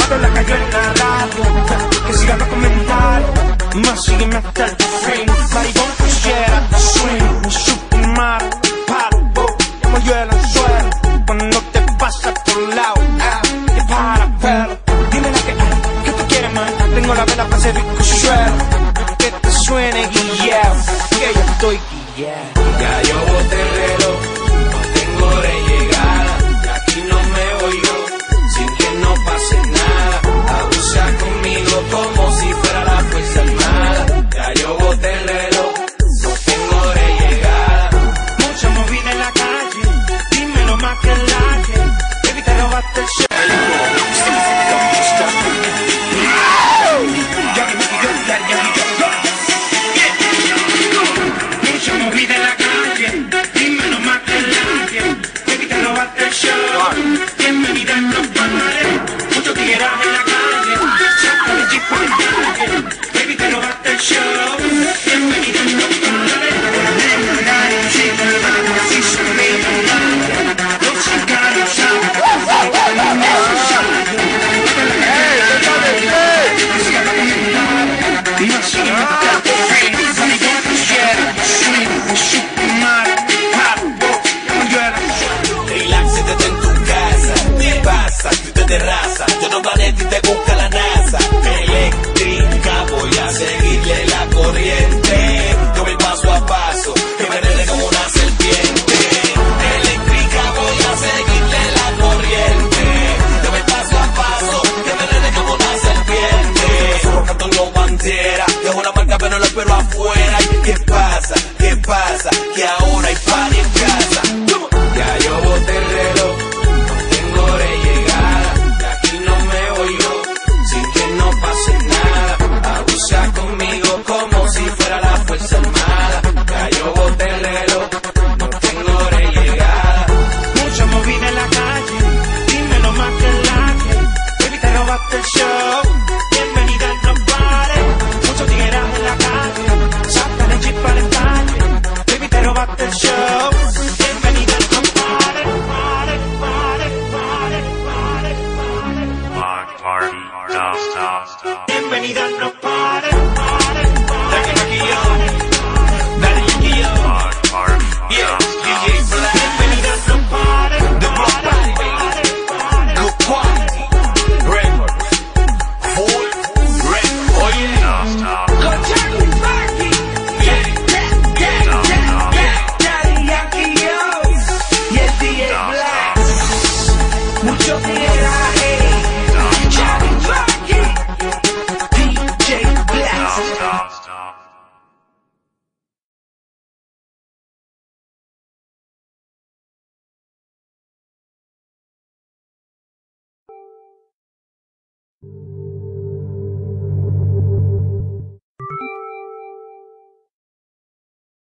Cuando la cayó en la radio, que siga los comentarios, más sígueme hasta el fin. Maricón, pusiera, swing, super mal, paro, como yo el anzuelo, cuando te pasa por un lado, te para pelo. Dime la que tú quieres, man, tengo la vela para hacer bizcochuelo, que te suene guillao, que yo estoy guillao. Ya yo boté el reloj, no tengo hora de llegada, de aquí no me voy yo, sin que no pase nada. Abusa conmigo como si fuera la fuerza armada. Ya yo boté el reloj, no tengo hora de llegada. Mucha movida en la calle, dímelo más que el laje, baby te robaste el show. Mucha movida en la calle, dímelo más que el laje, baby te robaste el show. Bienvenida en los pares, mucho tigueraje en la calle, saca el jeep por el calle, baby te robaste el show. Bienvenida en los pares, así se me da, los cigarros saben, Reláxate en tu casa, ¿qué pasa? Tú te terraza, yo no planeta y te busca la NASA. Eléctrica, voy a seguirle la corriente. Yo voy paso a paso, que me enrede como una serpiente. Eléctrica, voy a seguirle la corriente. Yo voy paso a paso, que me enrede como una serpiente. Solo canto no bandera, dejo una marca pero lo espero afuera. ¿Y qué pasa? ¿Qué pasa? Que ahora hay party en casa. Ya yo boté el reloj, no tengo hora de llegada, de aquí no me voy yo, sin que no pase nada. Abusa conmigo como si fuera la fuerza armada. Ya yo boté el reloj, no tengo hora de llegada. mucha movida en la calle, dímelo más que el laje, baby te robaste el show. Bienvenida en los bares, mucho tigueraje en la calle, saca el jeep para el calle, baby te robaste el show. Bienvenida en los bares, Block party, stop. bienvenida en los bares.